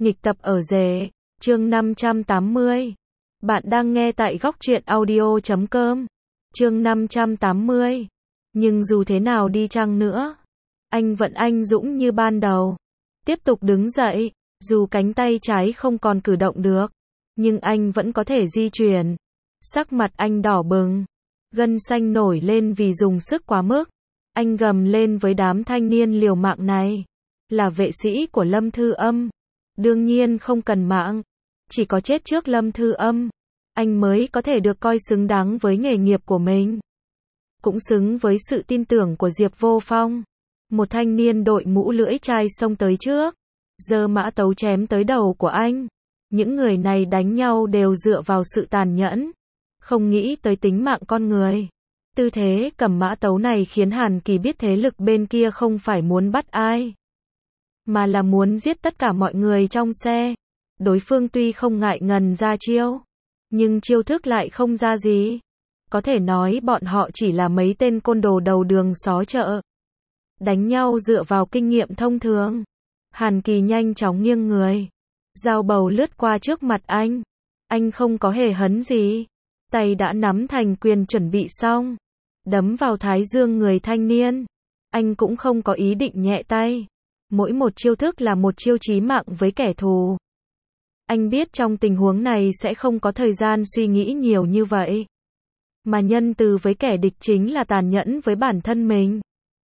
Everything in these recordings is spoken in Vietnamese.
Nghịch tập ở rể, chương 580. Bạn đang nghe tại góc truyện audio.com. Chương 580. Nhưng dù thế nào đi chăng nữa, anh vẫn anh dũng như ban đầu. Tiếp tục đứng dậy, dù cánh tay trái không còn cử động được, nhưng anh vẫn có thể di chuyển. Sắc mặt anh đỏ bừng, gân xanh nổi lên vì dùng sức quá mức. Anh gầm lên với đám thanh niên liều mạng này. Là vệ sĩ của Lâm Thư Âm, đương nhiên không cần mạng, chỉ có chết trước Lâm Thư Âm, anh mới có thể được coi xứng đáng với nghề nghiệp của mình, cũng xứng với sự tin tưởng của Diệp Vô Phong. Một thanh niên đội mũ lưỡi chai xông tới trước, giơ mã tấu chém tới đầu của anh. Những người này đánh nhau đều dựa vào sự tàn nhẫn, không nghĩ tới tính mạng con người. Tư thế cầm mã tấu này khiến Hàn Kỳ biết thế lực bên kia không phải muốn bắt ai, mà là muốn giết tất cả mọi người trong xe. Đối phương tuy không ngại ngần ra chiêu, nhưng chiêu thức lại không ra gì. Có thể nói bọn họ chỉ là mấy tên côn đồ đầu đường xó chợ, đánh nhau dựa vào kinh nghiệm thông thường. Hàn Kỳ nhanh chóng nghiêng người, dao bầu lướt qua trước mặt anh không có hề hấn gì, tay đã nắm thành quyền chuẩn bị xong, đấm vào thái dương người thanh niên. Anh cũng không có ý định nhẹ tay, mỗi một chiêu thức là một chiêu chí mạng với kẻ thù. Anh biết trong tình huống này sẽ không có thời gian suy nghĩ nhiều như vậy, mà nhân từ với kẻ địch chính là tàn nhẫn với bản thân mình.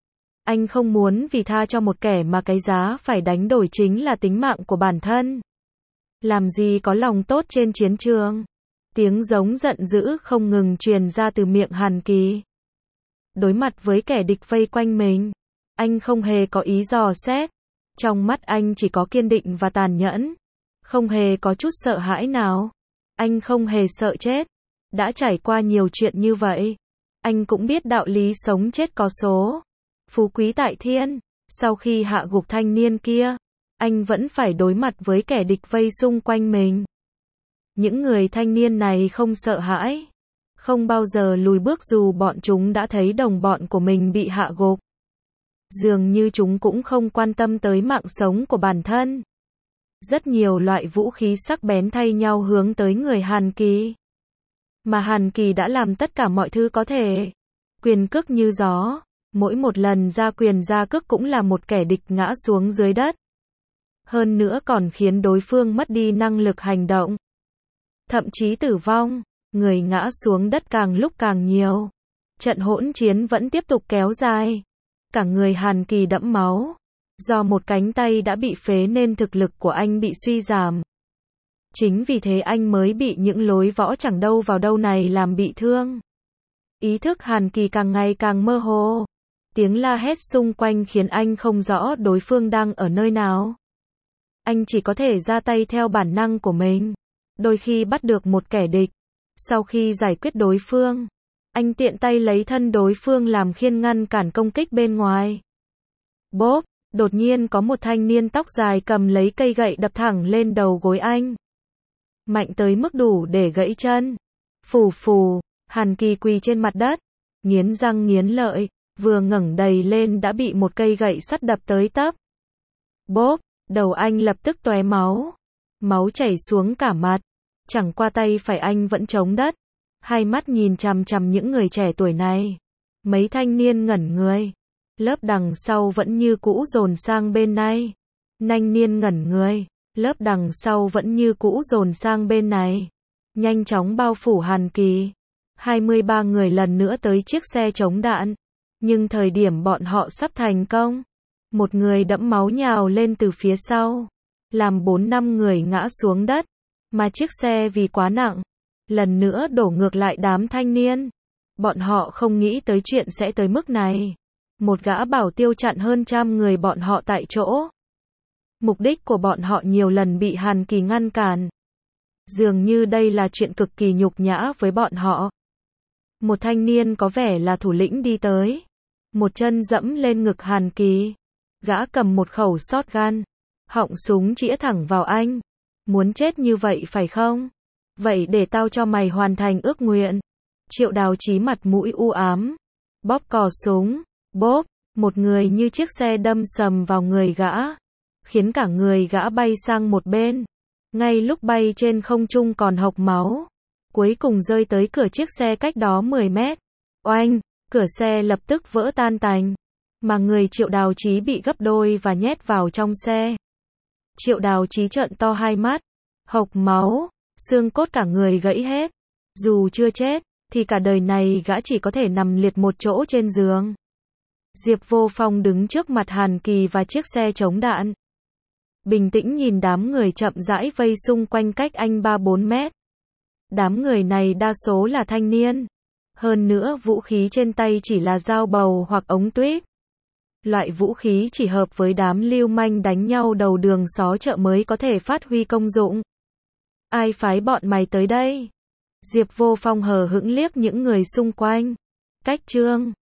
Anh không muốn vì tha cho một kẻ mà cái giá phải đánh đổi chính là tính mạng của bản thân. Làm gì có lòng tốt trên chiến trường. Tiếng giống giận dữ không ngừng truyền ra từ miệng Hàn Kỳ. Đối mặt với kẻ địch vây quanh mình, anh không hề có ý dò xét. Trong mắt anh chỉ có kiên định và tàn nhẫn, không hề có chút sợ hãi nào. Anh không hề sợ chết. Đã trải qua nhiều chuyện như vậy, anh cũng biết đạo lý sống chết có số, phú quý tại thiên. Sau khi hạ gục thanh niên kia, anh vẫn phải đối mặt với kẻ địch vây xung quanh mình. Những người thanh niên này không sợ hãi, không bao giờ lùi bước dù bọn chúng đã thấy đồng bọn của mình bị hạ gục. Dường như chúng cũng không quan tâm tới mạng sống của bản thân. Rất nhiều loại vũ khí sắc bén thay nhau hướng tới người Hàn Kỳ, mà Hàn Kỳ đã làm tất cả mọi thứ có thể. Quyền cước như gió, mỗi một lần ra quyền ra cước cũng là một kẻ địch ngã xuống dưới đất. Hơn nữa còn khiến đối phương mất đi năng lực hành động, thậm chí tử vong. Người ngã xuống đất càng lúc càng nhiều. Trận hỗn chiến vẫn tiếp tục kéo dài. Cả người Hàn Kỳ đẫm máu. Do một cánh tay đã bị phế nên thực lực của anh bị suy giảm. Chính vì thế anh mới bị những lối võ chẳng đâu vào đâu này làm bị thương. Ý thức Hàn Kỳ càng ngày càng mơ hồ. Tiếng la hét xung quanh khiến anh không rõ đối phương đang ở nơi nào. Anh chỉ có thể ra tay theo bản năng của mình. Đôi khi bắt được một kẻ địch, sau khi giải quyết đối phương, anh tiện tay lấy thân đối phương làm khiên ngăn cản công kích bên ngoài. Bốp, đột nhiên có một thanh niên tóc dài cầm lấy cây gậy đập thẳng lên đầu gối anh. Mạnh tới mức đủ để gãy chân. Phù phù, Hàn Kỳ quỳ trên mặt đất, nghiến răng nghiến lợi, vừa ngẩng đầy lên đã bị một cây gậy sắt đập tới tấp. Bốp, đầu anh lập tức tóe máu. Máu chảy xuống cả mặt. Chẳng qua tay phải anh vẫn chống đất, hai mắt nhìn chằm chằm những người trẻ tuổi này. Mấy thanh niên ngẩn người, lớp đằng sau vẫn như cũ dồn sang bên này. Thanh niên ngẩn người, lớp đằng sau vẫn như cũ dồn sang bên này. Nhanh chóng bao phủ Hàn Kỳ. 23 người lần nữa tới chiếc xe chống đạn. Nhưng thời điểm bọn họ sắp thành công, một người đẫm máu nhào lên từ phía sau, làm 4-5 người ngã xuống đất. Mà chiếc xe vì quá nặng, lần nữa đổ ngược lại đám thanh niên. Bọn họ không nghĩ tới chuyện sẽ tới mức này. Một gã bảo tiêu chặn hơn 100 người bọn họ tại chỗ. Mục đích của bọn họ nhiều lần bị Hàn Kỳ ngăn cản. Dường như đây là chuyện cực kỳ nhục nhã với bọn họ. Một thanh niên có vẻ là thủ lĩnh đi tới, một chân dẫm lên ngực Hàn Kỳ. Gã cầm một khẩu shotgun, họng súng chĩa thẳng vào anh. Muốn chết như vậy phải không? Vậy để tao cho mày hoàn thành ước nguyện. Triệu Đào Chí mặt mũi u ám, bóp cò súng. Bốp, một người như chiếc xe đâm sầm vào người gã. khiến cả người gã bay sang một bên. Ngay lúc bay trên không trung còn hộc máu, cuối cùng rơi tới cửa chiếc xe cách đó 10 mét. Oanh, cửa xe lập tức vỡ tan tành, mà người Triệu Đào Chí bị gấp đôi và nhét vào trong xe. Triệu Đào Chí trợn to hai mắt, hộc máu, xương cốt cả người gãy hết. Dù chưa chết, thì cả đời này gã chỉ có thể nằm liệt một chỗ trên giường. Diệp Vô Phong đứng trước mặt Hàn Kỳ và chiếc xe chống đạn. Bình tĩnh nhìn đám người chậm rãi vây xung quanh cách anh 3-4 mét. Đám người này đa số là thanh niên. Hơn nữa vũ khí trên tay chỉ là dao bầu hoặc ống tuyếp. Loại vũ khí chỉ hợp với đám lưu manh đánh nhau đầu đường xó chợ mới có thể phát huy công dụng. Ai phái bọn mày tới đây? Diệp Vô Phong hờ hững liếc những người xung quanh. Cách Trương